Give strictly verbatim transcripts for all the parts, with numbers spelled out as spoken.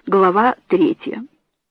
Глава третья.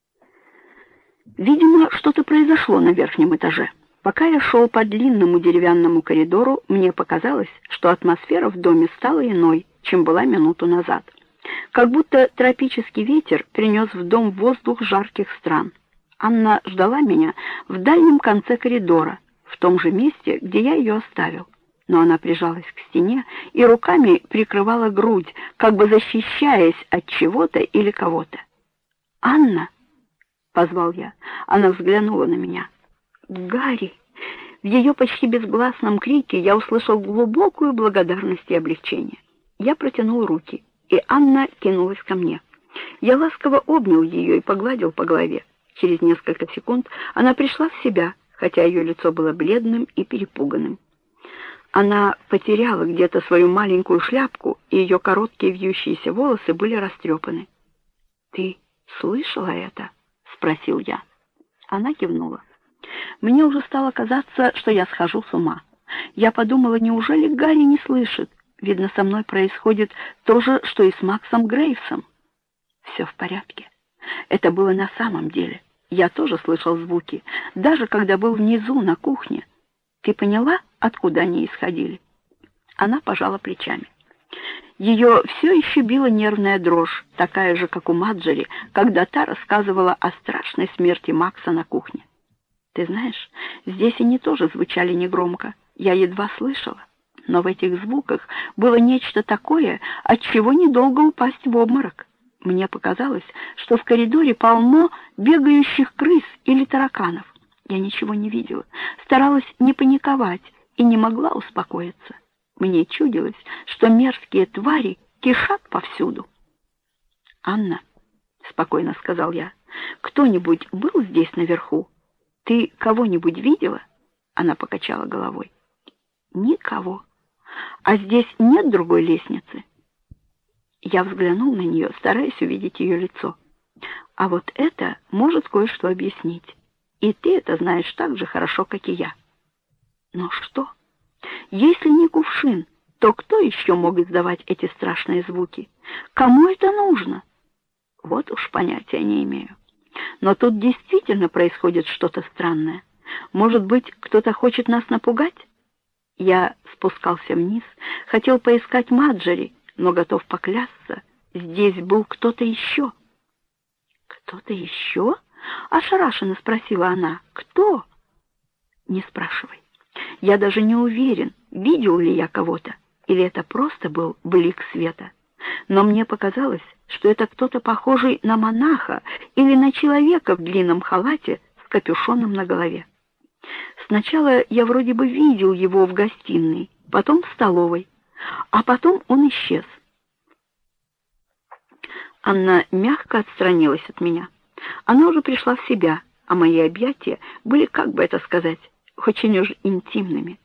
Видимо, что-то произошло на верхнем этаже. Пока я шел по длинному деревянному коридору, мне показалось, что атмосфера в доме стала иной, чем была минуту назад. Как будто тропический ветер принес в дом воздух жарких стран. Анна ждала меня в дальнем конце коридора, в том же месте, где я ее оставил. Но она прижалась к стене и руками прикрывала грудь, как бы защищаясь от чего-то или кого-то. «Анна!» — позвал я. Она взглянула на меня. «Гарри!» В ее почти безгласном крике я услышал глубокую благодарность и облегчение. Я протянул руки, и Анна кинулась ко мне. Я ласково обнял ее и погладил по голове. Через несколько секунд она пришла в себя, хотя ее лицо было бледным и перепуганным. Она потеряла где-то свою маленькую шляпку, и ее короткие вьющиеся волосы были растрепаны. «Ты слышала это?» — спросил я. Она кивнула. Мне уже стало казаться, что я схожу с ума. Я подумала, неужели Гарри не слышит? Видно, со мной происходит то же, что и с Максом Грейвсом. Все в порядке. Это было на самом деле. Я тоже слышал звуки, даже когда был внизу, на кухне. Ты поняла, откуда они исходили?» Она пожала плечами. Ее все еще била нервная дрожь, такая же, как у Маджери, когда та рассказывала о страшной смерти Макса на кухне. «Ты знаешь, здесь они тоже звучали негромко. Я едва слышала, но в этих звуках было нечто такое, от чего недолго упасть в обморок. Мне показалось, что в коридоре полно бегающих крыс или тараканов. Я ничего не видела, старалась не паниковать и не могла успокоиться. Мне чудилось, что мерзкие твари кишат повсюду». «Анна», — спокойно сказал я, — «кто-нибудь был здесь наверху? Ты кого-нибудь видела?» Она покачала головой. «Никого. А здесь нет другой лестницы?» Я взглянул на нее, стараясь увидеть ее лицо. «А вот это может кое-что объяснить. И ты это знаешь так же хорошо, как и я». «Но что? Если не кувшин, то кто еще мог издавать эти страшные звуки? Кому это нужно?» «Вот уж понятия не имею. Но тут действительно происходит что-то странное. Может быть, кто-то хочет нас напугать?» Я спускался вниз, хотел поискать Маджери, но готов поклясться, здесь был кто-то еще. «Кто-то еще?» — ошарашенно спросила она. «Кто?» «Не спрашивай. Я даже не уверен, видел ли я кого-то, или это просто был блик света. Но мне показалось, что это кто-то похожий на монаха или на человека в длинном халате с капюшоном на голове. Сначала я вроде бы видел его в гостиной, потом в столовой, а потом он исчез». Анна мягко отстранилась от меня. Она уже пришла в себя, а мои объятия были, как бы это сказать, очень уж интимными.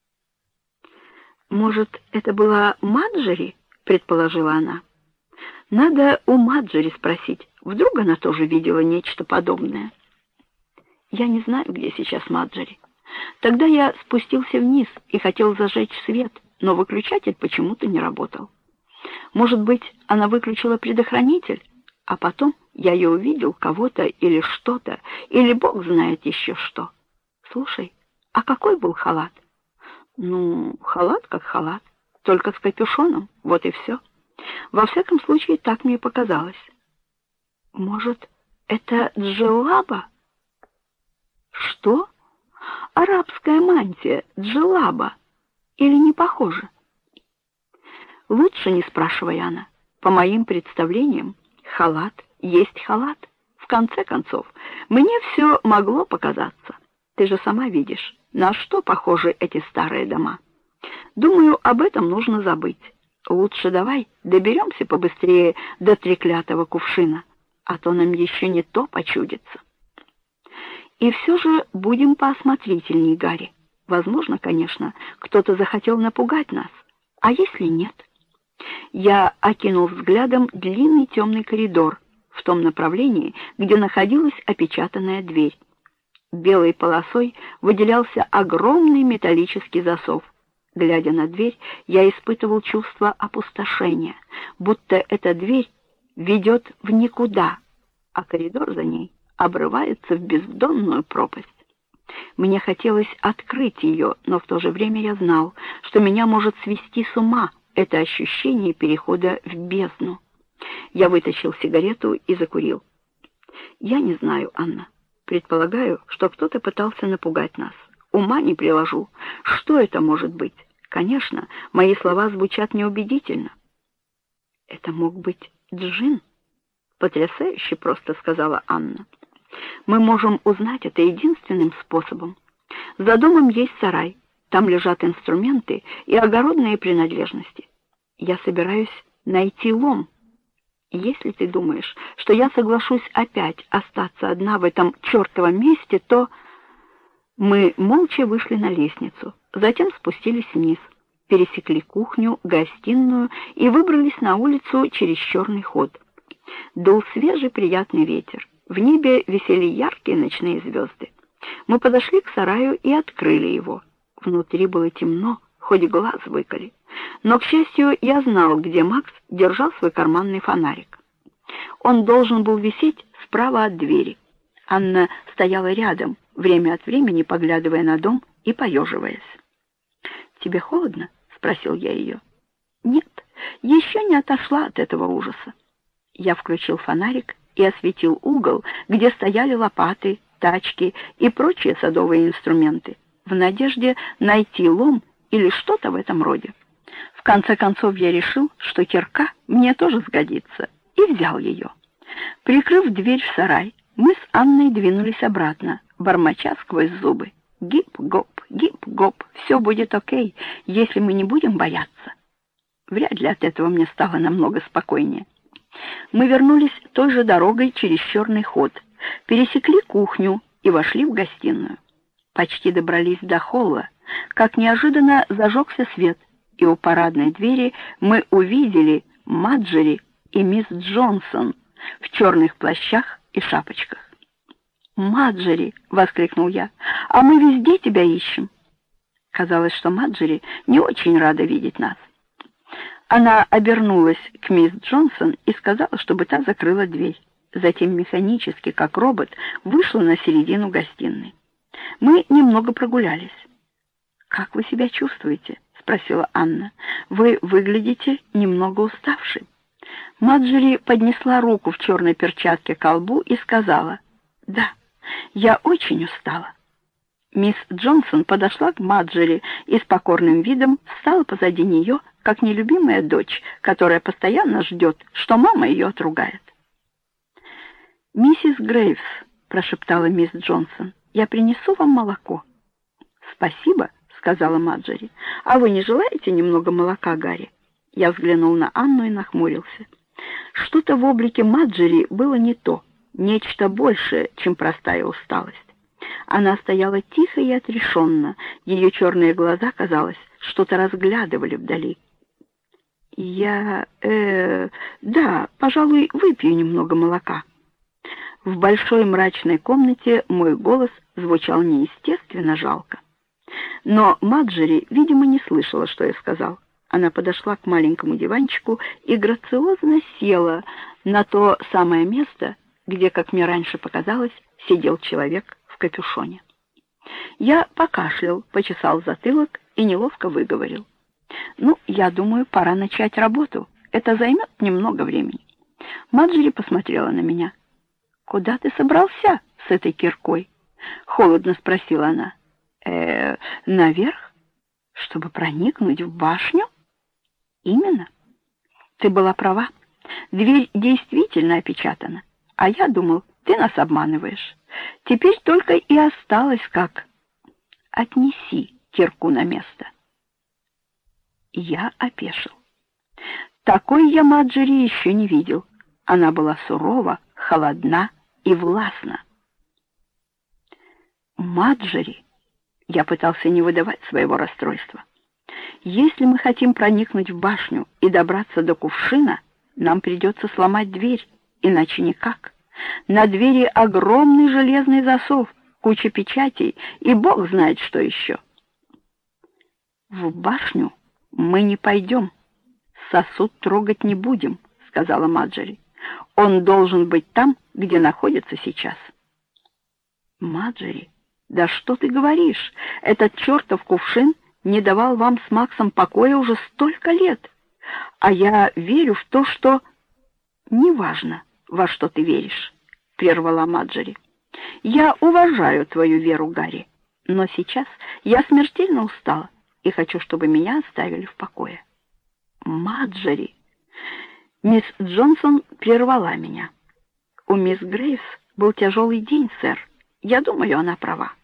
«Может, это была Маджери?» — предположила она. «Надо у Маджери спросить, вдруг она тоже видела нечто подобное». Я не знаю, где сейчас Маджери. Тогда я спустился вниз и хотел зажечь свет, но выключатель почему-то не работал. Может быть, она выключила предохранитель, а потом я ее увидел, кого-то или что-то, или бог знает еще что. Слушай, а какой был халат? Ну, халат как халат, только с капюшоном, вот и все. Во всяком случае, так мне показалось. Может, это джеллаба? Что? Арабская мантия, джеллаба. Или не похоже? Лучше не спрашивай, Анна. По моим представлениям, халат есть халат. В конце концов, мне все могло показаться. Ты же сама видишь, на что похожи эти старые дома. Думаю, об этом нужно забыть. Лучше давай доберемся побыстрее до треклятого кувшина, а то нам еще не то почудится. И все же будем поосмотрительней, Гарри. Возможно, конечно, кто-то захотел напугать нас. А если нет? Я окинул взглядом длинный темный коридор в том направлении, где находилась опечатанная дверь. Белой полосой выделялся огромный металлический засов. Глядя на дверь, я испытывал чувство опустошения, будто эта дверь ведет в никуда, а коридор за ней обрывается в бездонную пропасть. Мне хотелось открыть ее, но в то же время я знал, что меня может свести с ума это ощущение перехода в бездну. Я вытащил сигарету и закурил. Я не знаю, Анна. Предполагаю, что кто-то пытался напугать нас. Ума не приложу. Что это может быть? Конечно, мои слова звучат неубедительно. Это мог быть джин. Потрясающе просто, сказала Анна. Мы можем узнать это единственным способом. За домом есть сарай. Там лежат инструменты и огородные принадлежности. Я собираюсь найти лом. Если ты думаешь, что я соглашусь опять остаться одна в этом чертовом месте, то... Мы молча вышли на лестницу, затем спустились вниз, пересекли кухню, гостиную и выбрались на улицу через черный ход. Дул свежий приятный ветер. В небе висели яркие ночные звезды. Мы подошли к сараю и открыли его. Внутри было темно, хоть глаз выколи. Но, к счастью, я знал, где Макс держал свой карманный фонарик. Он должен был висеть справа от двери. Анна стояла рядом, время от времени поглядывая на дом и поеживаясь. «Тебе холодно?» — спросил я ее. «Нет, еще не отошла от этого ужаса». Я включил фонарик и осветил угол, где стояли лопаты, тачки и прочие садовые инструменты, в надежде найти лом или что-то в этом роде. В конце концов я решил, что кирка мне тоже сгодится, и взял ее. Прикрыв дверь в сарай, мы с Анной двинулись обратно, бормоча сквозь зубы. Гип-гоп, гип-гоп, все будет окей, если мы не будем бояться. Вряд ли от этого мне стало намного спокойнее. Мы вернулись той же дорогой через черный ход, пересекли кухню и вошли в гостиную. Почти добрались до холла, как неожиданно зажегся свет, и у парадной двери мы увидели Маджери и мисс Джонсон в черных плащах и шапочках. «Маджери!» — воскликнул я. «А мы везде тебя ищем!» Казалось, что Маджери не очень рада видеть нас. Она обернулась к мисс Джонсон и сказала, чтобы та закрыла дверь. Затем механически, как робот, вышла на середину гостиной. Мы немного прогулялись. «Как вы себя чувствуете?» — спросила Анна. «Вы выглядите немного уставшей». Маджери поднесла руку в черной перчатке к колбу и сказала: «Да, я очень устала». Мисс Джонсон подошла к Маджери и с покорным видом встала позади нее, как нелюбимая дочь, которая постоянно ждет, что мама ее отругает. «Миссис Грейвс», — прошептала мисс Джонсон, — «я принесу вам молоко». «Спасибо», — сказала Маджери. «А вы не желаете немного молока, Гарри?» Я взглянул на Анну и нахмурился. Что-то в облике Маджери было не то, нечто большее, чем простая усталость. Она стояла тихо и отрешенно, ее черные глаза, казалось, что-то разглядывали вдали. «Я... э... да, пожалуй, выпью немного молока». В большой мрачной комнате мой голос звучал неестественно жалко. Но Маджери, видимо, не слышала, что я сказал. Она подошла к маленькому диванчику и грациозно села на то самое место, где, как мне раньше показалось, сидел человек в капюшоне. Я покашлял, почесал затылок и неловко выговорил: «Ну, я думаю, пора начать работу. Это займет немного времени». Маджери посмотрела на меня. «Куда ты собрался с этой киркой?» — холодно спросила она. «Э, наверх? Чтобы проникнуть в башню?» «Именно. Ты была права. Дверь действительно опечатана. А я думал, ты нас обманываешь. Теперь только и осталось как... Отнеси кирку на место». Я опешил. Такой я Маджери еще не видел. Она была сурова, холодна и властна. «Маджери», — я пытался не выдавать своего расстройства, «если мы хотим проникнуть в башню и добраться до кувшина, нам придется сломать дверь, иначе никак. На двери огромный железный засов, куча печатей и бог знает что еще». «В башню мы не пойдем, сосуд трогать не будем», — сказала Маджери. Он должен быть там, где находится сейчас. Маджери, да что ты говоришь? Этот чертов кувшин не давал вам с Максом покоя уже столько лет. А я верю в то, что... Неважно, во что ты веришь, прервала Маджери. Я уважаю твою веру, Гарри, но сейчас я смертельно устала и хочу, чтобы меня оставили в покое. Маджери! Мисс Джонсон прервала меня. У мисс Грейвс был тяжелый день, сэр. Я думаю, она права.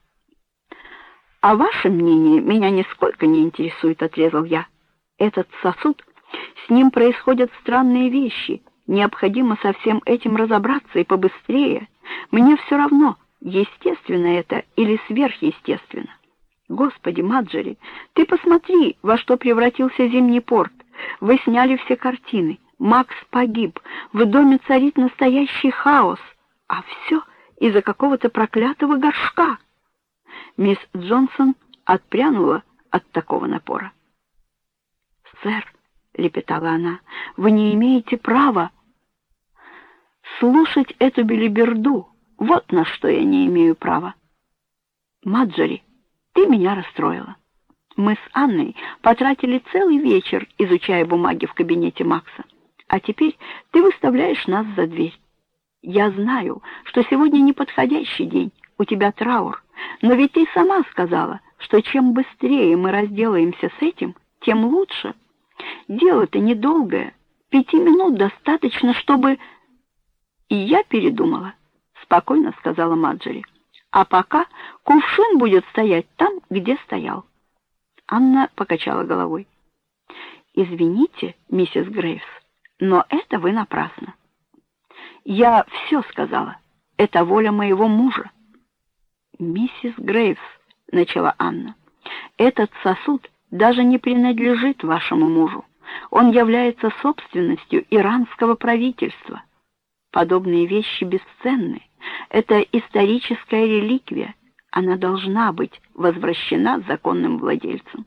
А ваше мнение меня нисколько не интересует, отрезал я. Этот сосуд, с ним происходят странные вещи. Необходимо со всем этим разобраться и побыстрее. Мне все равно, естественно это или сверхъестественно. Господи, Маджери, ты посмотри, во что превратился Зимний порт. Вы сняли все картины. Макс погиб. В доме царит настоящий хаос. А все из-за какого-то проклятого горшка. Мисс Джонсон отпрянула от такого напора. «Сэр», — лепетала она, — «вы не имеете права слушать эту белиберду. Вот на что я не имею права. Маджери, ты меня расстроила. Мы с Анной потратили целый вечер, изучая бумаги в кабинете Макса. А теперь ты выставляешь нас за дверь. Я знаю, что сегодня неподходящий день, у тебя траур, но ведь ты сама сказала, что чем быстрее мы разделаемся с этим, тем лучше. Дело-то недолгое, пяти минут достаточно, чтобы... И я передумала, спокойно сказала Маджери. А пока кувшин будет стоять там, где стоял. Анна покачала головой. Извините, миссис Грейвс, но это вы напрасно. Я все сказала. Это воля моего мужа. Миссис Грейвс, начала Анна, этот сосуд даже не принадлежит вашему мужу. Он является собственностью иранского правительства. Подобные вещи бесценны. Это историческая реликвия. Она должна быть возвращена законным владельцам.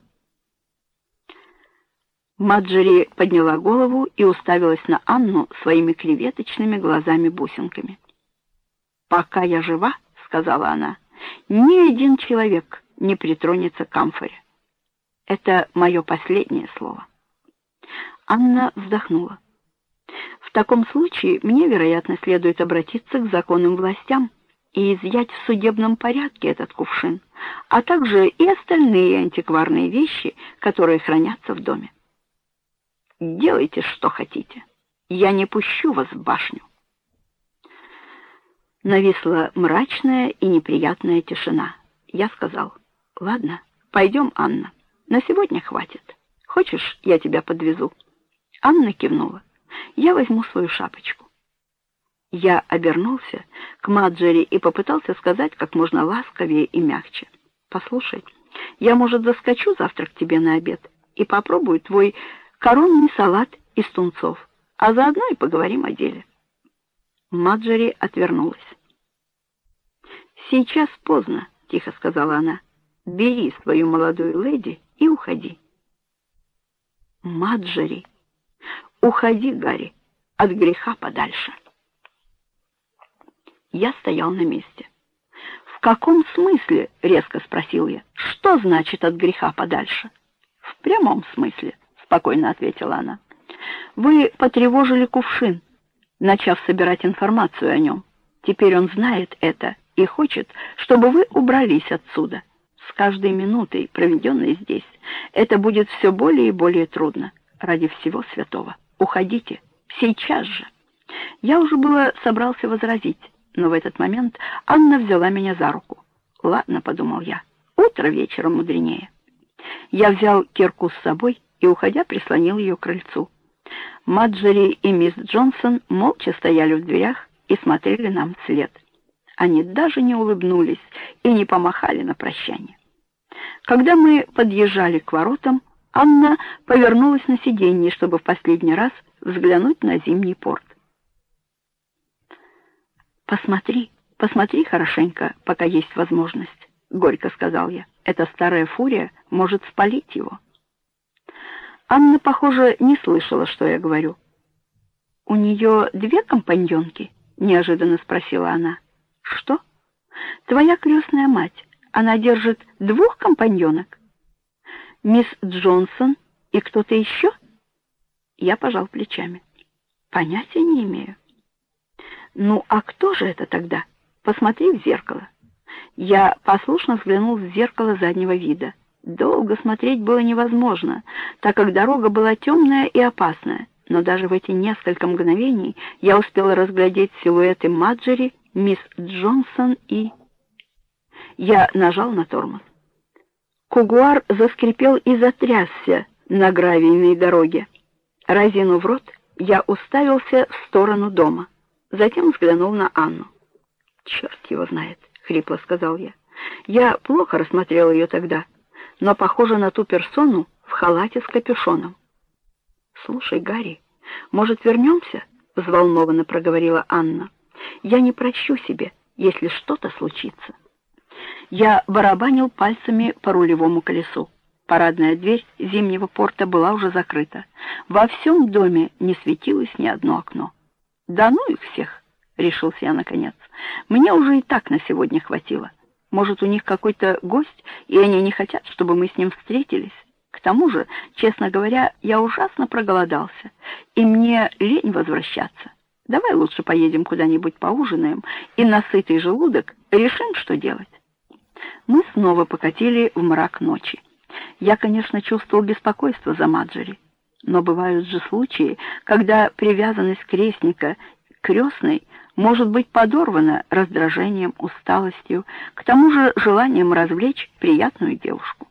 Маджери подняла голову и уставилась на Анну своими креветочными глазами-бусинками. «Пока я жива, — сказала она, — ни один человек не притронется к амфоре. Это мое последнее слово». Анна вздохнула. «В таком случае мне, вероятно, следует обратиться к законным властям и изъять в судебном порядке этот кувшин, а также и остальные антикварные вещи, которые хранятся в доме. Делайте, что хотите. Я не пущу вас в башню». Нависла мрачная и неприятная тишина. Я сказал: «Ладно, пойдем, Анна. На сегодня хватит. Хочешь, я тебя подвезу?» Анна кивнула. «Я возьму свою шапочку». Я обернулся к Маджери и попытался сказать как можно ласковее и мягче: «Послушай, я, может, заскочу завтра к тебе на обед и попробую твой коронный салат из тунцов, а заодно и поговорим о деле». Маджери отвернулась. «Сейчас поздно», — тихо сказала она. «Бери свою молодую леди и уходи». «Маджери, уходи, Гарри, от греха подальше». Я стоял на месте. «В каком смысле?» — резко спросил я. «Что значит от греха подальше?» «В прямом смысле», — спокойно ответила она. «Вы потревожили кувшин, начав собирать информацию о нем. Теперь он знает это и хочет, чтобы вы убрались отсюда. С каждой минутой, проведенной здесь, это будет все более и более трудно. Ради всего святого. Уходите. Сейчас же». Я уже было собрался возразить, но в этот момент Анна взяла меня за руку. «Ладно», — подумал я, — «утро вечером мудренее». Я взял кирку с собой и, уходя, прислонил ее к крыльцу. Маджери и мисс Джонсон молча стояли в дверях и смотрели нам вслед. Они даже не улыбнулись и не помахали на прощание. Когда мы подъезжали к воротам, Анна повернулась на сиденье, чтобы в последний раз взглянуть на Зимний порт. «Посмотри, посмотри хорошенько, пока есть возможность», — горько сказал я. «Эта старая фурия может спалить его». Анна, похоже, не слышала, что я говорю. «У нее две компаньонки?» — неожиданно спросила она. «Что? Твоя крестная мать, она держит двух компаньонок? Мисс Джонсон и кто-то еще?» Я пожал плечами. «Понятия не имею». «Ну, а кто же это тогда? Посмотри в зеркало». Я послушно взглянул в зеркало заднего вида. Долго смотреть было невозможно, так как дорога была темная и опасная, но даже в эти несколько мгновений я успел разглядеть силуэты Маджери, мисс Джонсон и... Я нажал на тормоз. Кугуар заскрипел и затрясся на гравийной дороге. Разинув рот, я уставился в сторону дома, затем взглянул на Анну. «Черт его знает», — хрипло сказал я. Я плохо рассмотрел ее тогда, но похожа на ту персону в халате с капюшоном. «Слушай, Гарри, может, вернемся?» — взволнованно проговорила Анна. «Я не прощу себе, если что-то случится». Я барабанил пальцами по рулевому колесу. Парадная дверь Зимнего порта была уже закрыта. Во всем доме не светилось ни одно окно. «Да ну их всех!» — решился я наконец. «Мне уже и так на сегодня хватило. Может, у них какой-то гость, и они не хотят, чтобы мы с ним встретились? К тому же, честно говоря, я ужасно проголодался, и мне лень возвращаться. Давай лучше поедем куда-нибудь поужинаем, и на сытый желудок решим, что делать». Мы снова покатили в мрак ночи. Я, конечно, чувствовал беспокойство за Маджери, но бывают же случаи, когда привязанность крестника к крестной может быть подорвана раздражением, усталостью, к тому же желанием развлечь приятную девушку.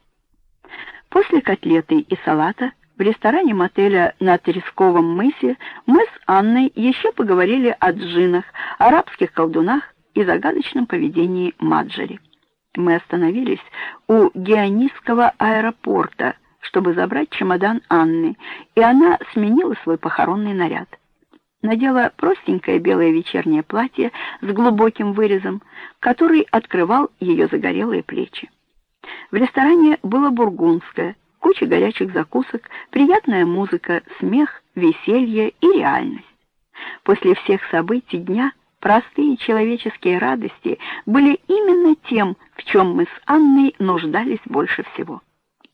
После котлеты и салата в ресторане мотеля на Тресковом мысе мы с Анной еще поговорили о джиннах, арабских колдунах и загадочном поведении Маджери. Мы остановились у Геонисского аэропорта, чтобы забрать чемодан Анны, и она сменила свой похоронный наряд. Надела простенькое белое вечернее платье с глубоким вырезом, который открывал ее загорелые плечи. В ресторане было бургундское, куча горячих закусок, приятная музыка, смех, веселье и реальность. После всех событий дня простые человеческие радости были именно тем, в чем мы с Анной нуждались больше всего.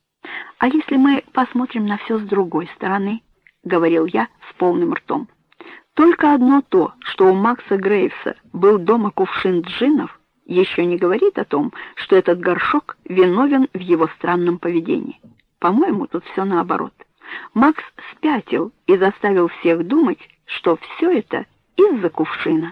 «А если мы посмотрим на все с другой стороны?» — говорил я с полным ртом. «Только одно то, что у Макса Грейвса был дома кувшин джиннов, еще не говорит о том, что этот горшок виновен в его странном поведении. По-моему, тут все наоборот. Макс спятил и заставил всех думать, что все это из-за кувшина».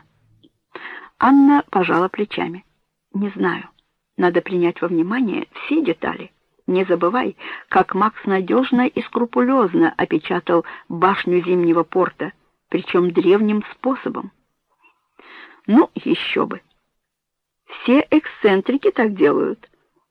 Анна пожала плечами. «Не знаю. Надо принять во внимание все детали. Не забывай, как Макс надежно и скрупулезно опечатал башню Зимнего порта, причем древним способом». «Ну, еще бы. Все эксцентрики так делают.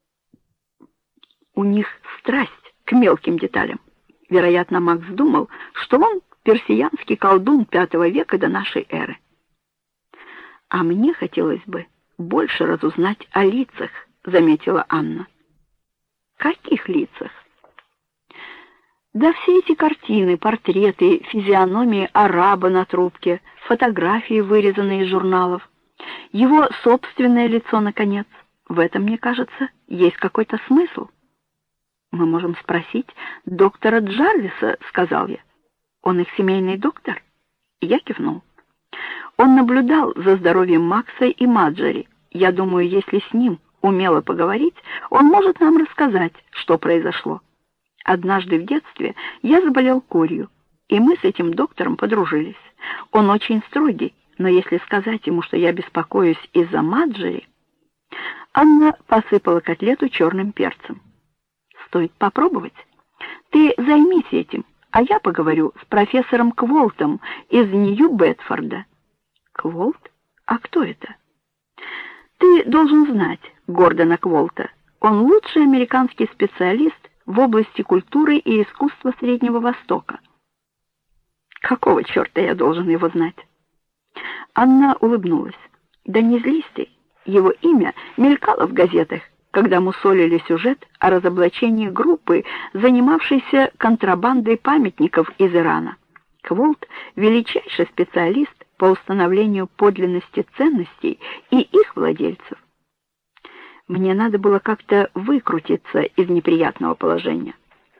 У них страсть к мелким деталям. Вероятно, Макс думал, что он персиянский колдун пятого века до нашей эры. «А мне хотелось бы больше разузнать о лицах», — заметила Анна. «Каких лицах?» «Да все эти картины, портреты, физиономии араба на трубке, фотографии, вырезанные из журналов. Его собственное лицо, наконец. В этом, мне кажется, есть какой-то смысл». «Мы можем спросить доктора Джарвиса», — сказал я. «Он их семейный доктор?» Я кивнул. Он наблюдал за здоровьем Макса и Маджери. Я думаю, если с ним умело поговорить, он может нам рассказать, что произошло. Однажды в детстве я заболел корью, и мы с этим доктором подружились. Он очень строгий, но если сказать ему, что я беспокоюсь из-за Маджери... Анна посыпала котлету черным перцем. «Стоит попробовать. Ты займись этим, а я поговорю с профессором Кволтом из Нью-Бетфорда». «Кволт? А кто это?» «Ты должен знать Гордона Кволта. Он лучший американский специалист в области культуры и искусства Среднего Востока». «Какого черта я должен его знать?» Анна улыбнулась. «Да не злись ты. Его имя мелькало в газетах, когда мусолили сюжет о разоблачении группы, занимавшейся контрабандой памятников из Ирана. Кволт — величайший специалист по установлению подлинности ценностей и их владельцев. Мне надо было как-то выкрутиться из неприятного положения.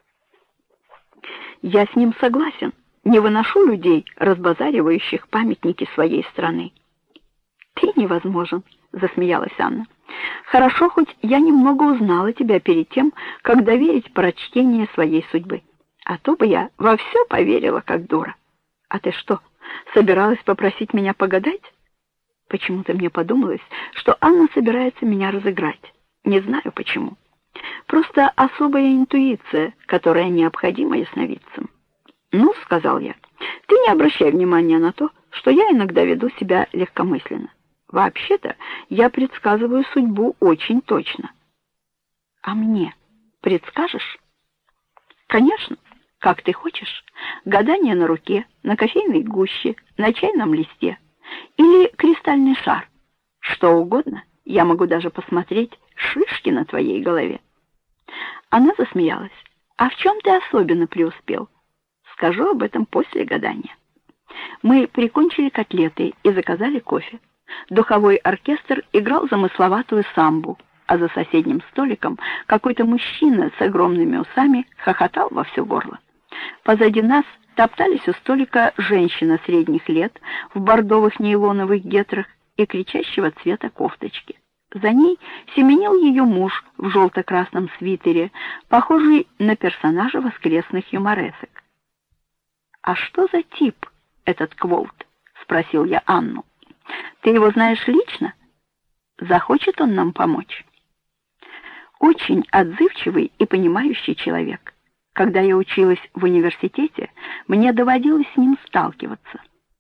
Я с ним согласен. Не выношу людей, разбазаривающих памятники своей страны. Ты невозможен, засмеялась Анна. Хорошо, хоть я немного узнала тебя перед тем, как доверить прочтение своей судьбы. А то бы я во все поверила, как дура. А ты что, собиралась попросить меня погадать? Почему-то мне подумалось, что Анна собирается меня разыграть. Не знаю почему. Просто особая интуиция, которая необходима ясновидцам. «Ну, — сказал я, — ты не обращай внимания на то, что я иногда веду себя легкомысленно. Вообще-то я предсказываю судьбу очень точно». «А мне предскажешь?» «Конечно, как ты хочешь. Гадание на руке, на кофейной гуще, на чайном листе. Или кристальный шар. Что угодно. Я могу даже посмотреть шишки на твоей голове». Она засмеялась. «А в чем ты особенно преуспел? Скажу об этом после гадания». Мы прикончили котлеты и заказали кофе. Духовой оркестр играл замысловатую самбу, а за соседним столиком какой-то мужчина с огромными усами хохотал во все горло. Позади нас топтались у столика женщина средних лет в бордовых нейлоновых гетрах и кричащего цвета кофточки. За ней семенил ее муж в желто-красном свитере, похожий на персонажа воскресных юморесок. «А что за тип этот Кволт?» — спросил я Анну. «Ты его знаешь лично? Захочет он нам помочь?» «Очень отзывчивый и понимающий человек. Когда я училась в университете, мне доводилось с ним сталкиваться.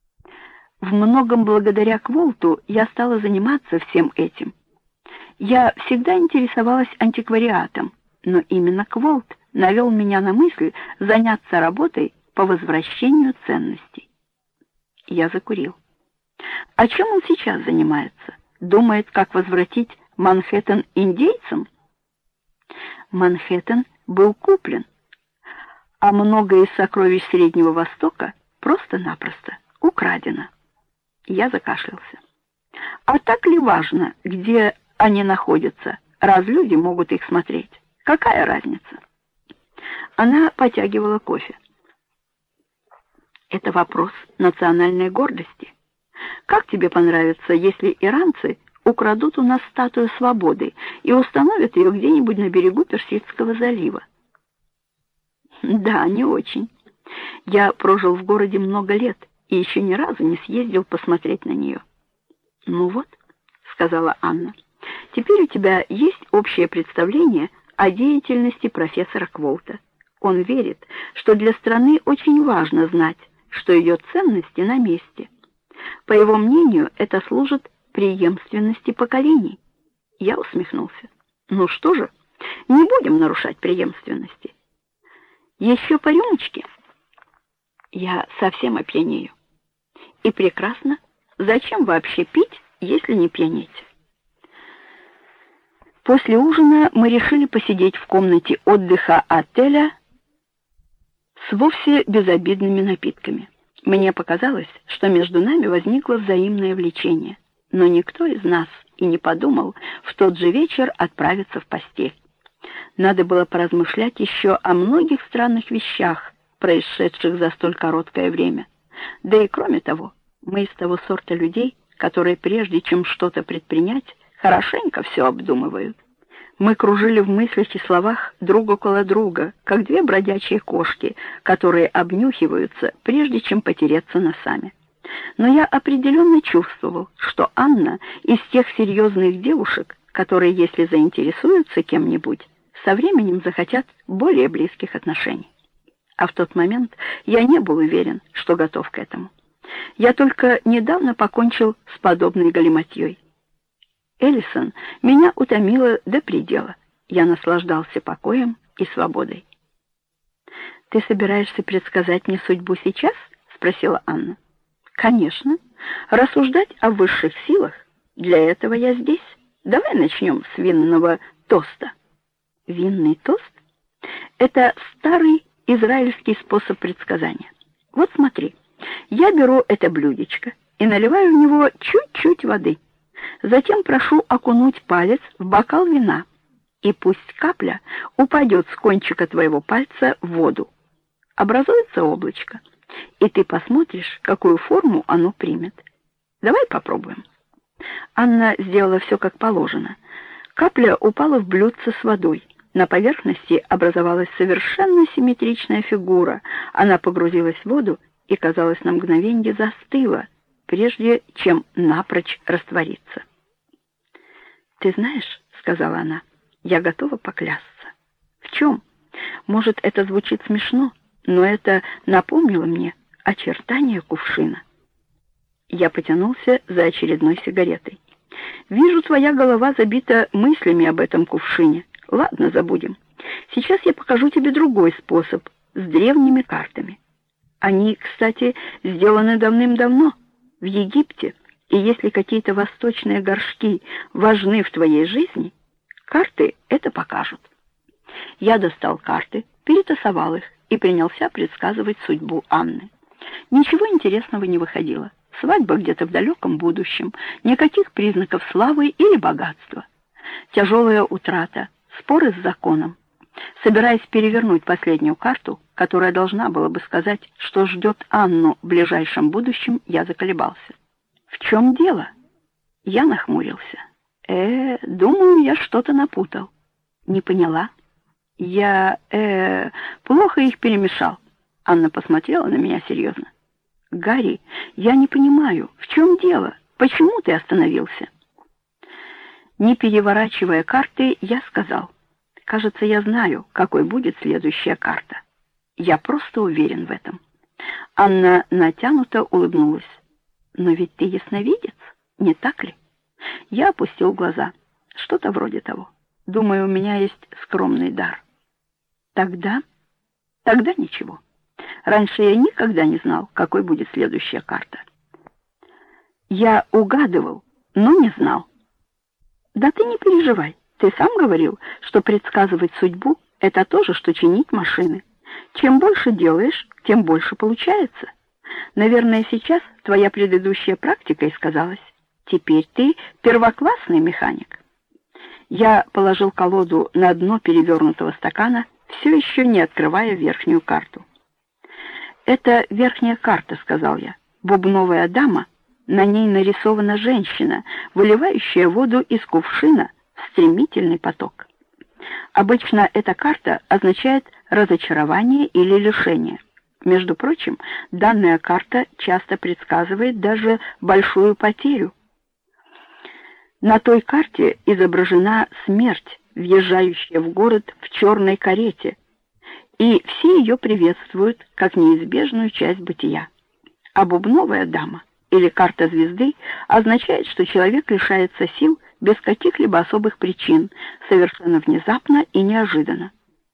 В многом благодаря Кволту я стала заниматься всем этим. Я всегда интересовалась антиквариатом, но именно Кволт навел меня на мысль заняться работой по возвращению ценностей». Я закурил. «А чем он сейчас занимается? Думает, как возвратить Манхэттен индейцам?» Манхэттен был куплен, а многое из сокровищ Среднего Востока просто-напросто украдено. Я закашлялся. «А так ли важно, где они находятся, раз люди могут их смотреть? Какая разница?» Она потягивала кофе. «Это вопрос национальной гордости. Как тебе понравится, если иранцы украдут у нас статую свободы и установят ее где-нибудь на берегу Персидского залива?» «Да, не очень. Я прожил в городе много лет и еще ни разу не съездил посмотреть на нее». «Ну вот», — сказала Анна, — «теперь у тебя есть общее представление о деятельности профессора Кволта. Он верит, что для страны очень важно знать, что ее ценности на месте. По его мнению, это служит преемственности поколений». Я усмехнулся. «Ну что же, не будем нарушать преемственности. Еще по рюмочке?» Я совсем опьянею. И прекрасно. Зачем вообще пить, если не пьянеть? После ужина мы решили посидеть в комнате отдыха отеля с вовсе безобидными напитками. Мне показалось, что между нами возникло взаимное влечение, но никто из нас и не подумал в тот же вечер отправиться в постель. Надо было поразмышлять еще о многих странных вещах, происшедших за столь короткое время. Да и кроме того, мы из того сорта людей, которые прежде чем что-то предпринять, хорошенько все обдумывают. Мы кружили в мыслях и словах друг около друга, как две бродячие кошки, которые обнюхиваются, прежде чем потереться носами. Но я определенно чувствовал, что Анна из тех серьезных девушек, которые, если заинтересуются кем-нибудь, со временем захотят более близких отношений. А в тот момент я не был уверен, что готов к этому. Я только недавно покончил с подобной галиматьей. Эллисон меня утомила до предела. Я наслаждался покоем и свободой. «Ты собираешься предсказать мне судьбу сейчас?» — спросила Анна. «Конечно. Рассуждать о высших силах. Для этого я здесь. Давай начнем с винного тоста». «Винный тост?» — это старый израильский способ предсказания. Вот смотри, я беру это блюдечко и наливаю в него чуть-чуть воды. Затем прошу окунуть палец в бокал вина, и пусть капля упадет с кончика твоего пальца в воду. Образуется облачко, и ты посмотришь, какую форму оно примет. Давай попробуем. Анна сделала все как положено. Капля упала в блюдце с водой. На поверхности образовалась совершенно симметричная фигура. Она погрузилась в воду и, казалось, на мгновенье застыла, прежде чем напрочь раствориться. «Ты знаешь, — сказала она, — я готова поклясться. В чем? Может, это звучит смешно, но это напомнило мне очертания кувшина». Я потянулся за очередной сигаретой. «Вижу, твоя голова забита мыслями об этом кувшине. Ладно, забудем. Сейчас я покажу тебе другой способ с древними картами. Они, кстати, сделаны давным-давно, в Египте, и если какие-то восточные горшки важны в твоей жизни, карты это покажут». Я достал карты, перетасовал их и принялся предсказывать судьбу Анны. Ничего интересного не выходило. Свадьба где-то в далеком будущем, никаких признаков славы или богатства. Тяжелая утрата, споры с законом. Собираясь перевернуть последнюю карту, которая должна была бы сказать, что ждет Анну в ближайшем будущем, я заколебался. «В чем дело?» Я нахмурился. «Э, думаю, я что-то напутал». «Не поняла?» «Я, э, плохо их перемешал». Анна посмотрела на меня серьезно. «Гарри, я не понимаю, в чем дело? Почему ты остановился?» Не переворачивая карты, я сказал: «Кажется, я знаю, какой будет следующая карта. Я просто уверен в этом». Анна натянуто улыбнулась. «Но ведь ты ясновидец, не так ли?» Я опустил глаза. Что-то вроде того. Думаю, у меня есть скромный дар. Тогда? Тогда ничего. Раньше я никогда не знал, какой будет следующая карта. Я угадывал, но не знал. Да ты не переживай. Ты сам говорил, что предсказывать судьбу — это то же, что чинить машины. Чем больше делаешь, тем больше получается. Наверное, сейчас твоя предыдущая практика и сказалась. Теперь ты первоклассный механик. Я положил колоду на дно перевернутого стакана, все еще не открывая верхнюю карту. «Это верхняя карта», — сказал я. «Бубновая дама, на ней нарисована женщина, выливающая воду из кувшина в стремительный поток. Обычно эта карта означает разочарование или лишение. Между прочим, данная карта часто предсказывает даже большую потерю. На той карте изображена смерть, въезжающая в город в черной карете, и все ее приветствуют как неизбежную часть бытия. А бубновая дама или карта звезды означает, что человек лишается сил без каких-либо особых причин, совершенно внезапно и неожиданно.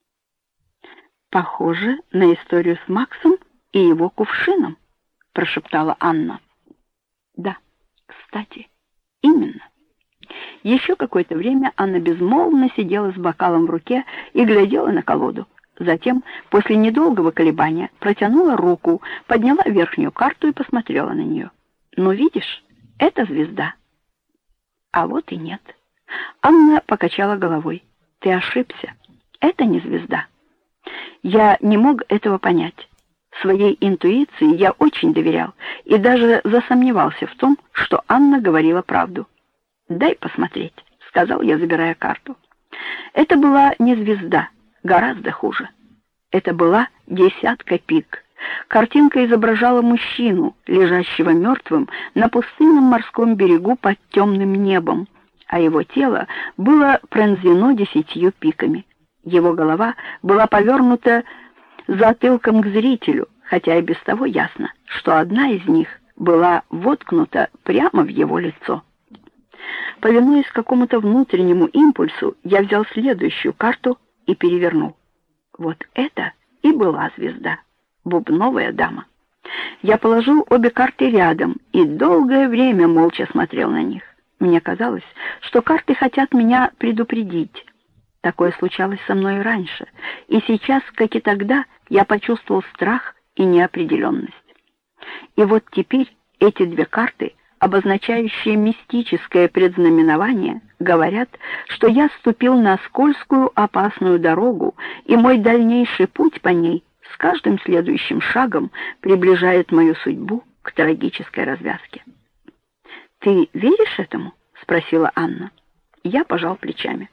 «Похоже на историю с Максом и его кувшином», — прошептала Анна. «Да, кстати, именно». Еще какое-то время Анна безмолвно сидела с бокалом в руке и глядела на колоду. Затем, после недолгого колебания, протянула руку, подняла верхнюю карту и посмотрела на нее. «Ну, видишь, это звезда». «А вот и нет». Анна покачала головой. «Ты ошибся. Это не звезда». Я не мог этого понять. Своей интуиции я очень доверял и даже засомневался в том, что Анна говорила правду. «Дай посмотреть», — сказал я, забирая карту. Это была не звезда, гораздо хуже. Это была десятка пик. Картинка изображала мужчину, лежащего мертвым на пустынном морском берегу под темным небом, а его тело было пронзено десятью пиками. Его голова была повернута затылком к зрителю, хотя и без того ясно, что одна из них была воткнута прямо в его лицо. Повинуясь какому-то внутреннему импульсу, я взял следующую карту и перевернул. Вот это и была звезда, бубновая дама. Я положил обе карты рядом и долгое время молча смотрел на них. Мне казалось, что карты хотят меня предупредить. Такое случалось со мной и раньше, и сейчас, как и тогда, я почувствовал страх и неопределенность. И вот теперь эти две карты, обозначающие мистическое предзнаменование, говорят, что я ступил на скользкую опасную дорогу, и мой дальнейший путь по ней с каждым следующим шагом приближает мою судьбу к трагической развязке. «Ты веришь этому?» — спросила Анна. Я пожал плечами.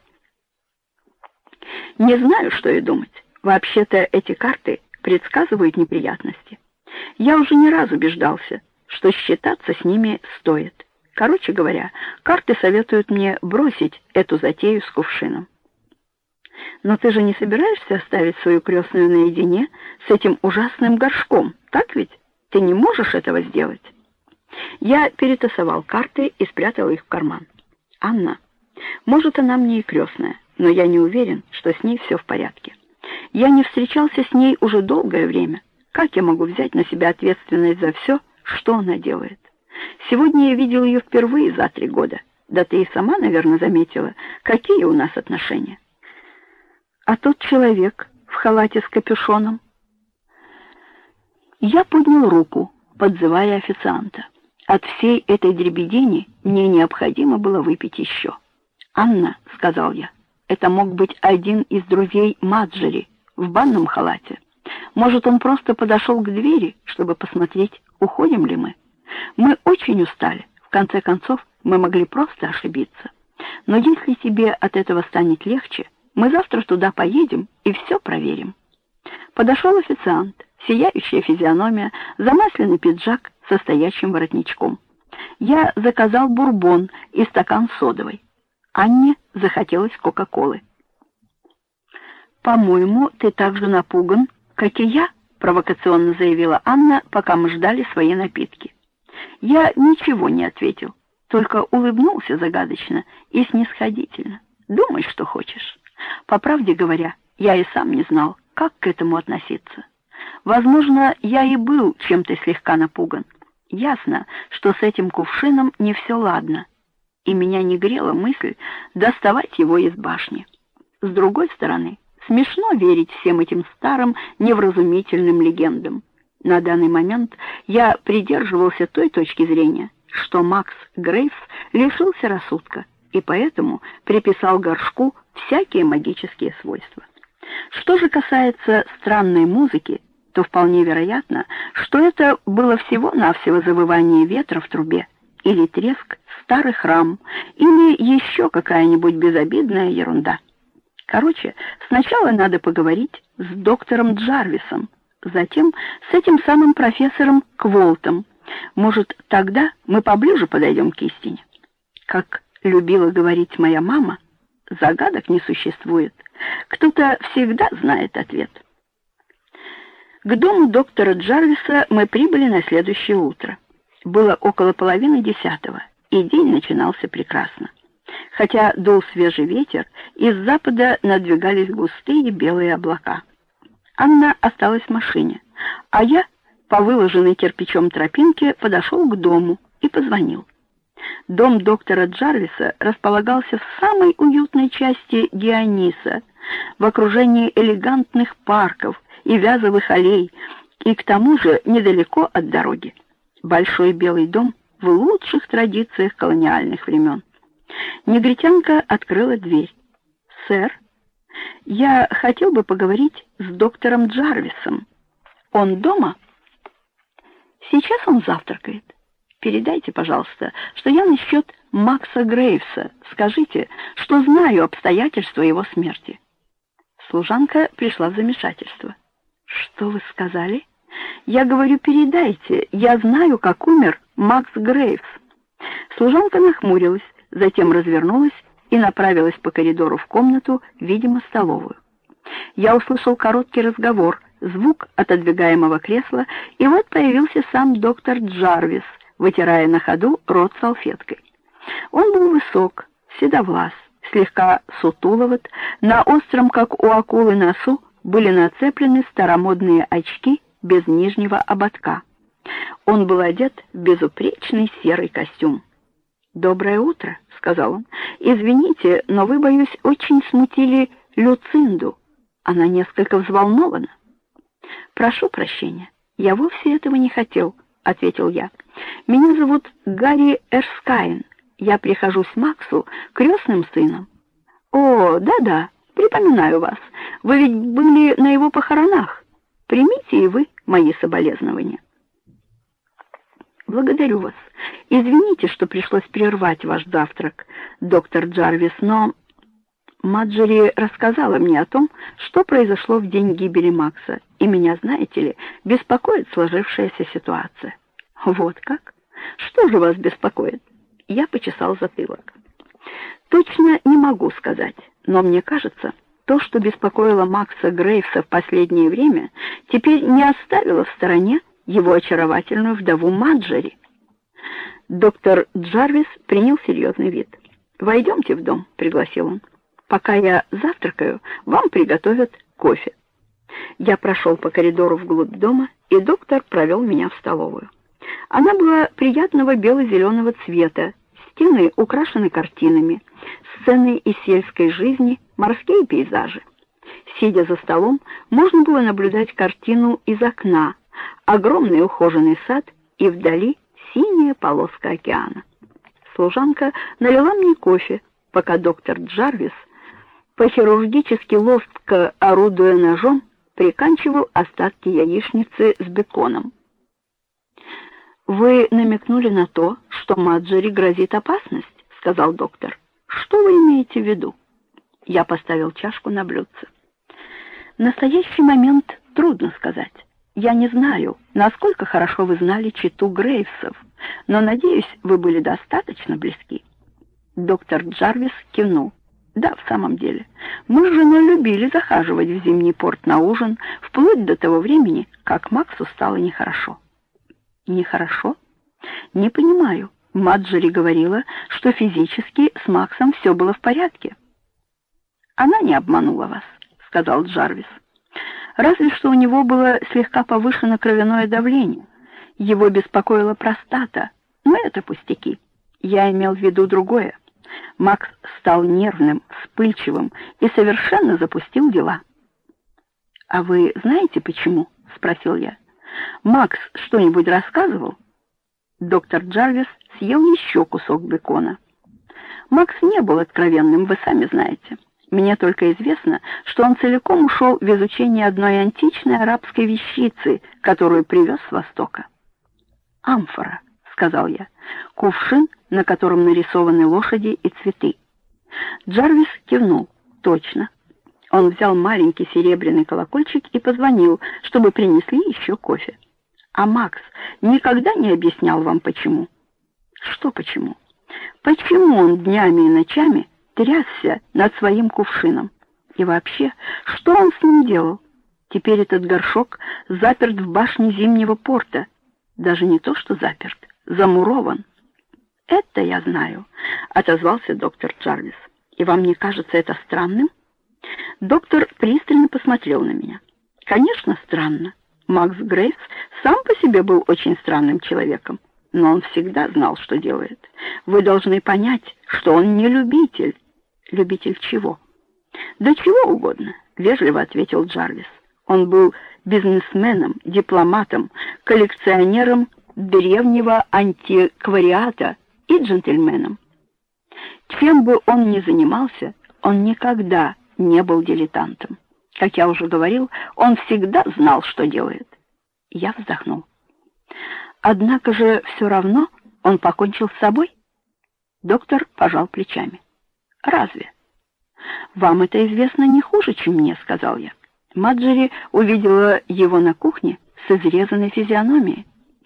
«Не знаю, что и думать. Вообще-то эти карты предсказывают неприятности. Я уже не раз убеждался, что считаться с ними стоит. Короче говоря, карты советуют мне бросить эту затею с кувшином». «Но ты же не собираешься оставить свою крестную наедине с этим ужасным горшком, так ведь? Ты не можешь этого сделать?» Я перетасовал карты и спрятал их в карман. «Анна, может, она мне и крестная, но я не уверен, что с ней все в порядке. Я не встречался с ней уже долгое время. Как я могу взять на себя ответственность за все, что она делает? Сегодня я видел ее впервые за три года. Да ты и сама, наверное, заметила, какие у нас отношения. А тот человек в халате с капюшоном?» Я поднял руку, подзывая официанта. От всей этой дребедени мне необходимо было выпить еще. «Анна», — сказал я, — «это мог быть один из друзей Маджери в банном халате. Может, он просто подошел к двери, чтобы посмотреть, уходим ли мы. Мы очень устали. В конце концов, мы могли просто ошибиться. Но если тебе от этого станет легче, мы завтра туда поедем и все проверим». Подошел официант, сияющая физиономия, замасленный пиджак со стоячим воротничком. Я заказал бурбон и стакан содовой. Анне захотелось кока-колы. «По-моему, ты так же напуган, как и я», — провокационно заявила Анна, пока мы ждали свои напитки. Я ничего не ответил, только улыбнулся загадочно и снисходительно. «Думай, что хочешь». По правде говоря, я и сам не знал, как к этому относиться. Возможно, я и был чем-то слегка напуган. Ясно, что с этим кувшином не все ладно, и меня не грела мысль доставать его из башни. С другой стороны, смешно верить всем этим старым невразумительным легендам. На данный момент я придерживался той точки зрения, что Макс Грейвс лишился рассудка, и поэтому приписал горшку всякие магические свойства. Что же касается странной музыки, то вполне вероятно, что это было всего-навсего завывание ветра в трубе, или треск старых рам, или еще какая-нибудь безобидная ерунда. Короче, сначала надо поговорить с доктором Джарвисом, затем с этим самым профессором Кволтом. Может, тогда мы поближе подойдем к истине. Как любила говорить моя мама, загадок не существует. Кто-то всегда знает ответ. К дому доктора Джарвиса мы прибыли на следующее утро. Было около половины десятого, и день начинался прекрасно. Хотя дул свежий ветер, из запада надвигались густые белые облака. Анна осталась в машине, а я по выложенной кирпичом тропинке подошел к дому и позвонил. Дом доктора Джарвиса располагался в самой уютной части Диониса, в окружении элегантных парков и вязовых аллей, и к тому же недалеко от дороги. Большой белый дом в лучших традициях колониальных времен. Негритянка открыла дверь. «Сэр, я хотел бы поговорить с доктором Джарвисом. Он дома?» «Сейчас он завтракает. Передайте, пожалуйста, что я насчет Макса Грейвса. Скажите, что знаю обстоятельства его смерти». Служанка пришла в замешательство. «Что вы сказали?» «Я говорю, передайте. Я знаю, как умер Макс Грейвс». Служанка нахмурилась, затем развернулась и направилась по коридору в комнату, видимо, столовую. Я услышал короткий разговор, звук отодвигаемого кресла, и вот появился сам доктор Джарвис, вытирая на ходу рот салфеткой. Он был высок, седовлас, слегка сутуловат, на остром, как у акулы, носу были нацеплены старомодные очки без нижнего ободка. Он был одет в безупречный серый костюм. «Доброе утро», — сказал он. «Извините, но вы, боюсь, очень смутили Люцинду. Она несколько взволнована». «Прошу прощения. «Я вовсе этого не хотел», — ответил я. «Меня зовут Гарри Эрскайн. Я прихожусь Максу крестным сыном». «О, да-да, припоминаю вас. Вы ведь были на его похоронах. Примите и вы мои соболезнования». «Благодарю вас. Извините, что пришлось прервать ваш завтрак, доктор Джарвис, но...» Маджери рассказала мне о том, что произошло в день гибели Макса, и меня, знаете ли, беспокоит сложившаяся ситуация. «Вот как? Что же вас беспокоит?» Я почесал затылок. «Точно не могу сказать, но мне кажется, то, что беспокоило Макса Грейвса в последнее время, теперь не оставило в стороне его очаровательную вдову Маджери». Доктор Джарвис принял серьезный вид. «Войдемте в дом», — пригласил он. «Пока я завтракаю, вам приготовят кофе». Я прошел по коридору вглубь дома, и доктор провел меня в столовую. Она была приятного бело-зеленого цвета, стены украшены картинами, сцены из сельской жизни, морские пейзажи. Сидя за столом, можно было наблюдать картину из окна, огромный ухоженный сад и вдали синяя полоска океана. Служанка налила мне кофе, пока доктор Джарвис, по-хирургически ловко орудуя ножом, приканчивал остатки яичницы с беконом. «Вы намекнули на то, что Маджери грозит опасность», — сказал доктор. «Что вы имеете в виду?» Я поставил чашку на блюдце. «В настоящий момент трудно сказать. Я не знаю, насколько хорошо вы знали чету Грейвсов, но, надеюсь, вы были достаточно близки». Доктор Джарвис кивнул. «Да, в самом деле. Мы с женой любили захаживать в Зимний порт на ужин, вплоть до того времени, как Максу стало нехорошо». «Нехорошо? Не понимаю. Маджери говорила, что физически с Максом все было в порядке». «Она не обманула вас», — сказал Джарвис. «Разве что у него было слегка повышено кровяное давление. Его беспокоила простата, но это пустяки. Я имел в виду другое. Макс стал нервным, вспыльчивым и совершенно запустил дела». «А вы знаете почему?» — спросил я. «Макс что-нибудь рассказывал?» Доктор Джарвис съел еще кусок бекона. «Макс не был откровенным, вы сами знаете. Мне только известно, что он целиком ушел в изучение одной античной арабской вещицы, которую привез с Востока». «Амфора», — сказал я, — «кувшин, на котором нарисованы лошади и цветы». Джарвис кивнул. «Точно». Он взял маленький серебряный колокольчик и позвонил, чтобы принесли еще кофе. «А Макс никогда не объяснял вам, почему?» «Что почему?» «Почему он днями и ночами трясся над своим кувшином? И вообще, что он с ним делал? Теперь этот горшок заперт в башне Зимнего порта. Даже не то, что заперт, замурован». «Это я знаю», — отозвался доктор Джарвис. «И вам не кажется это странным?» Доктор пристально посмотрел на меня. «Конечно, странно. Макс Грейвс сам по себе был очень странным человеком, но он всегда знал, что делает. Вы должны понять, что он не любитель». «Любитель чего?» «Да чего угодно», — вежливо ответил Джарвис. «Он был бизнесменом, дипломатом, коллекционером древнего антиквариата и джентльменом. Чем бы он ни занимался, он никогда не был дилетантом. Как я уже говорил, он всегда знал, что делает». Я вздохнул. «Однако же все равно он покончил с собой?» Доктор пожал плечами. «Разве?» «Вам это известно не хуже, чем мне», — сказал я. Маджери увидела его на кухне с изрезанной физиономией.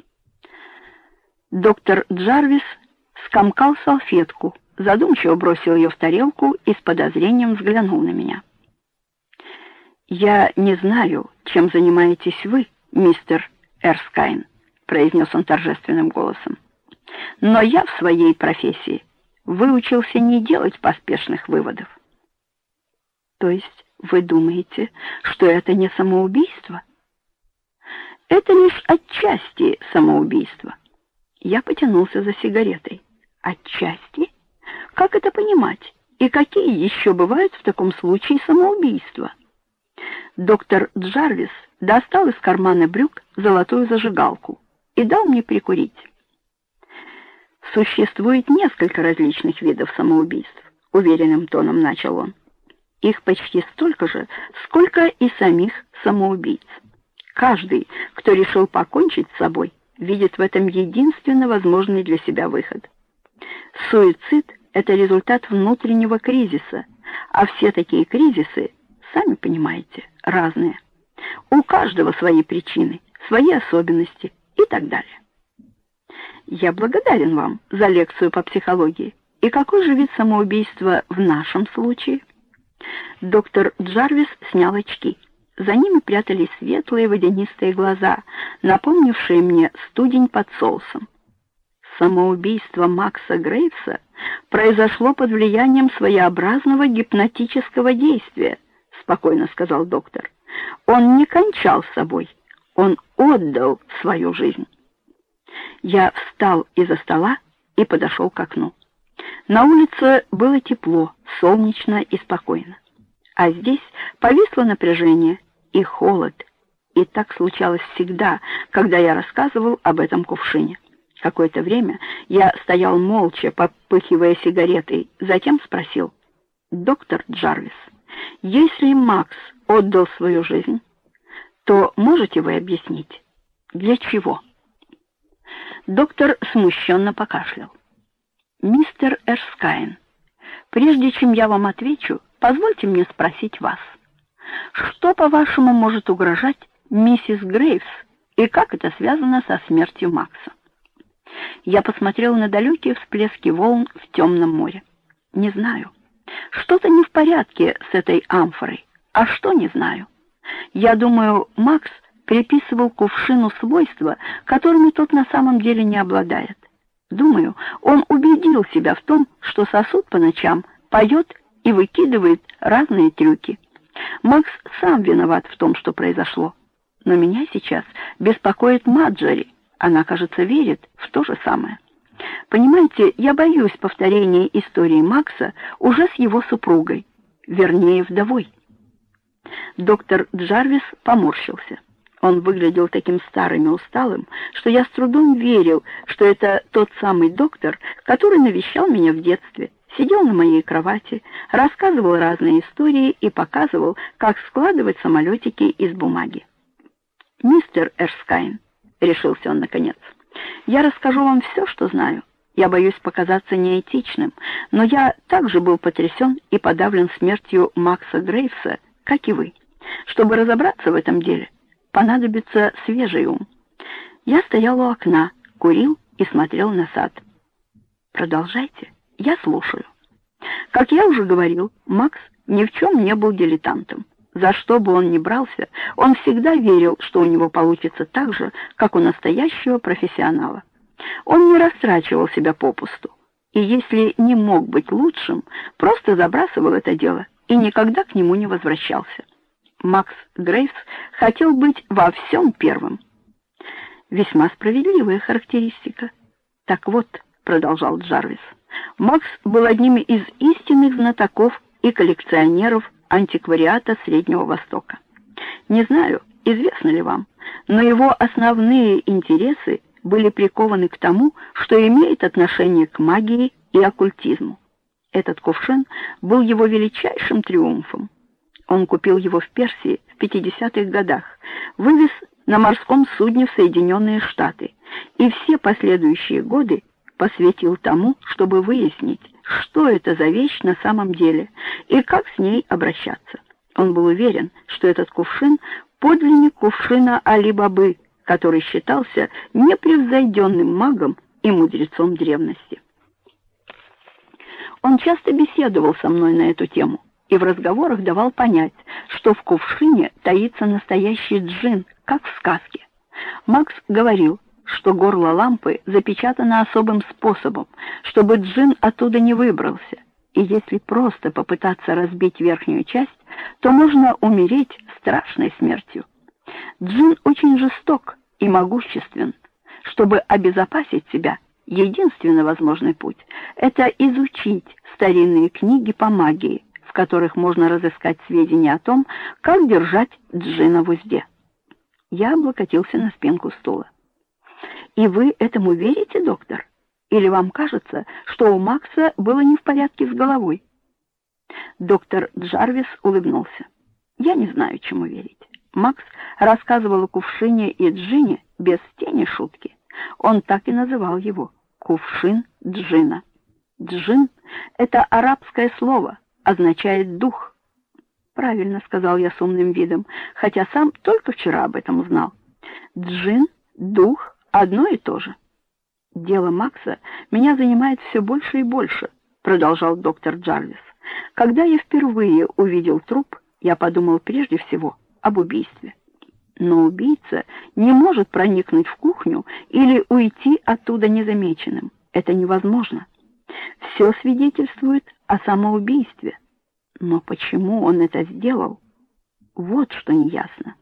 Доктор Джарвис скомкал салфетку, задумчиво бросил ее в тарелку и с подозрением взглянул на меня. «Я не знаю, чем занимаетесь вы, мистер Эрскайн», — произнес он торжественным голосом. «Но я в своей профессии выучился не делать поспешных выводов». «То есть вы думаете, что это не самоубийство?» «Это лишь отчасти самоубийство». Я потянулся за сигаретой. «Отчасти? Как это понимать? И какие еще бывают в таком случае самоубийства?» Доктор Джарвис достал из кармана брюк золотую зажигалку и дал мне прикурить. «Существует несколько различных видов самоубийств», — уверенным тоном начал он. «Их почти столько же, сколько и самих самоубийц. Каждый, кто решил покончить с собой, видит в этом единственно возможный для себя выход. Суицид — это результат внутреннего кризиса, а все такие кризисы, сами понимаете, разные. У каждого свои причины, свои особенности и так далее. Я благодарен вам за лекцию по психологии. И какой же вид самоубийства в нашем случае?» Доктор Джарвис снял очки. За ними прятались светлые водянистые глаза, напомнившие мне студень под соусом. Самоубийство Макса Грейвса произошло под влиянием своеобразного гипнотического действия, спокойно сказал доктор. Он не кончал с собой, он отдал свою жизнь. Я встал из-за стола и подошел к окну. На улице было тепло, солнечно и спокойно. А здесь повисло напряжение и холод. И так случалось всегда, когда я рассказывал об этом кувшине. Какое-то время я стоял молча, попыхивая сигаретой, затем спросил: «Доктор Джарвис, если Макс отдал свою жизнь, то можете вы объяснить, для чего?» Доктор смущенно покашлял. «Мистер Эрскайн, прежде чем я вам отвечу, позвольте мне спросить вас, что, по-вашему, может угрожать миссис Грейвс и как это связано со смертью Макса?» Я посмотрел на далекие всплески волн в темном море. Не знаю. Что-то не в порядке с этой амфорой. А что, не знаю. Я думаю, Макс приписывал кувшину свойства, которыми тот на самом деле не обладает. Думаю, он убедил себя в том, что сосуд по ночам поет и выкидывает разные трюки. Макс сам виноват в том, что произошло. Но меня сейчас беспокоит Маджори. Она, кажется, верит в то же самое. Понимаете, я боюсь повторения истории Макса уже с его супругой, вернее, вдовой. Доктор Джарвис поморщился. Он выглядел таким старым и усталым, что я с трудом верил, что это тот самый доктор, который навещал меня в детстве, сидел на моей кровати, рассказывал разные истории и показывал, как складывать самолетики из бумаги. «Мистер Эрскайн», — решился он наконец, — «я расскажу вам все, что знаю. Я боюсь показаться неэтичным, но я также был потрясен и подавлен смертью Макса Грейвса, как и вы. Чтобы разобраться в этом деле, понадобится свежий ум». Я стоял у окна, курил и смотрел на сад. «Продолжайте, я слушаю». Как я уже говорил, Макс ни в чем не был дилетантом. За что бы он ни брался, он всегда верил, что у него получится так же, как у настоящего профессионала. Он не растрачивал себя попусту, и если не мог быть лучшим, просто забрасывал это дело и никогда к нему не возвращался. Макс Грейвс хотел быть во всем первым. Весьма справедливая характеристика. «Так вот», — продолжал Джарвис, — «Макс был одним из истинных знатоков и коллекционеров антиквариата Среднего Востока. Не знаю, известно ли вам, но его основные интересы были прикованы к тому, что имеет отношение к магии и оккультизму. Этот кувшин был его величайшим триумфом. Он купил его в Персии в пятидесятых годах, вывез на морском судне в Соединенные Штаты и все последующие годы посвятил тому, чтобы выяснить, что это за вещь на самом деле и как с ней обращаться. Он был уверен, что этот кувшин — подлинник кувшина Али-Бабы, который считался непревзойденным магом и мудрецом древности. Он часто беседовал со мной на эту тему и в разговорах давал понять, что в кувшине таится настоящий джин, как в сказке. Макс говорил, что горло лампы запечатано особым способом, чтобы джин оттуда не выбрался, и если просто попытаться разбить верхнюю часть, то можно умереть страшной смертью. Джин очень жесток и могуществен. Чтобы обезопасить себя, единственный возможный путь — это изучить старинные книги по магии, в которых можно разыскать сведения о том, как держать джина в узде. Я облокотился на спинку стула. «И вы этому верите, доктор? Или вам кажется, что у Макса было не в порядке с головой?» Доктор Джарвис улыбнулся. «Я не знаю, чему верить. Макс рассказывал о кувшине и джине без тени шутки. Он так и называл его — кувшин джина. Джин — это арабское слово, означает дух». «Правильно», — сказал я с умным видом, хотя сам только вчера об этом узнал. «Джин, дух — одно и то же». «Дело Макса меня занимает все больше и больше», — продолжал доктор Джарвис. «Когда я впервые увидел труп, я подумал прежде всего об убийстве. Но убийца не может проникнуть в кухню или уйти оттуда незамеченным. Это невозможно. Все свидетельствует о самоубийстве. Но почему он это сделал? Вот что неясно».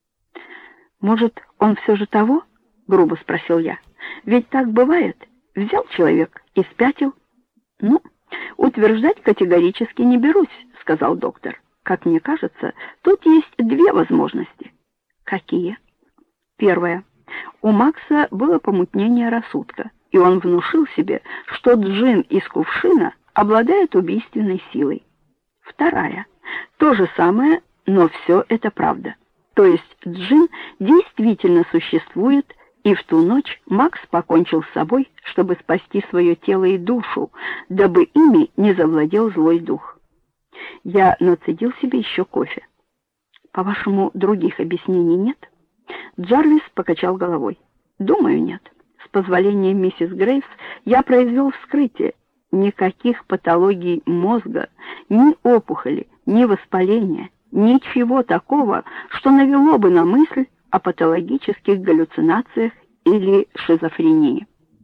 «Может, он все же того?» — грубо спросил я. «Ведь так бывает. Взял человек и спятил». «Ну, утверждать категорически не берусь», — сказал доктор. «Как мне кажется, тут есть две возможности». «Какие?» «Первая. У Макса было помутнение рассудка, и он внушил себе, что джин из кувшина обладает убийственной силой. Вторая. То же самое, но все это правда. То есть джин действительно существует, и в ту ночь Макс покончил с собой, чтобы спасти свое тело и душу, дабы ими не завладел злой дух». Я нацедил себе еще кофе. «По-вашему, других объяснений нет?» Джарвис покачал головой. «Думаю, нет. С позволения миссис Грейвс я произвел вскрытие. Никаких патологий мозга, ни опухоли, ни воспаления, ничего такого, что навело бы на мысль о патологических галлюцинациях или шизофрении».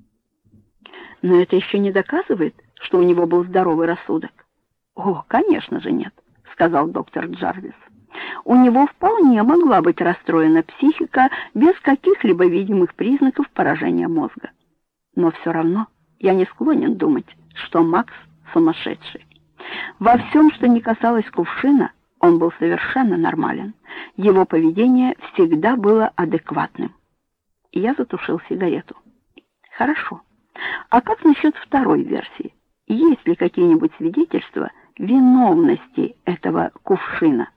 «Но это еще не доказывает, что у него был здоровый рассудок». «О, конечно же нет», — сказал доктор Джарвис. «У него вполне могла быть расстроена психика без каких-либо видимых признаков поражения мозга. Но все равно я не склонен думать, что Макс сумасшедший. Во всем, что не касалось кувшина, он был совершенно нормален. Его поведение всегда было адекватным». Я затушил сигарету. «Хорошо. А как насчет второй версии? Есть ли какие-нибудь свидетельства виновности этого кувшина?»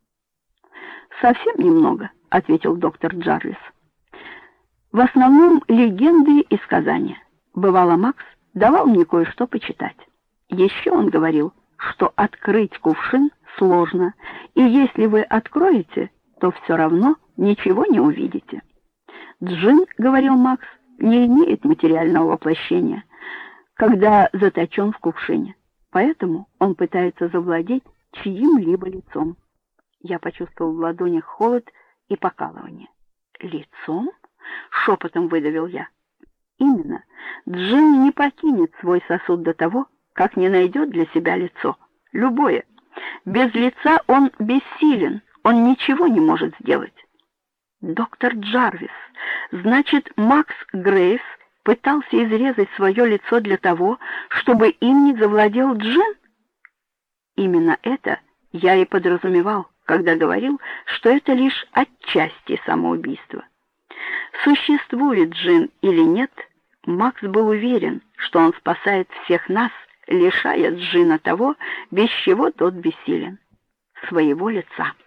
«Совсем немного», — ответил доктор Джарвис. «В основном легенды и сказания. Бывало, Макс давал мне кое-что почитать. Еще он говорил, что открыть кувшин сложно, и если вы откроете, то все равно ничего не увидите. Джин, — говорил Макс, — не имеет материального воплощения, когда заточен в кувшине, поэтому он пытается завладеть чьим-либо лицом». Я почувствовал в ладонях холод и покалывание. «Лицом?» — шепотом выдавил я. «Именно. Джин не покинет свой сосуд до того, как не найдет для себя лицо. Любое. Без лица он бессилен, он ничего не может сделать». «Доктор Джарвис, значит, Макс Грейвс пытался изрезать свое лицо для того, чтобы им не завладел Джин?» «Именно это я и подразумевал, когда говорил, что это лишь отчасти самоубийство. Существует джин или нет, Макс был уверен, что он спасает всех нас, лишая джина того, без чего тот бессилен — своего лица».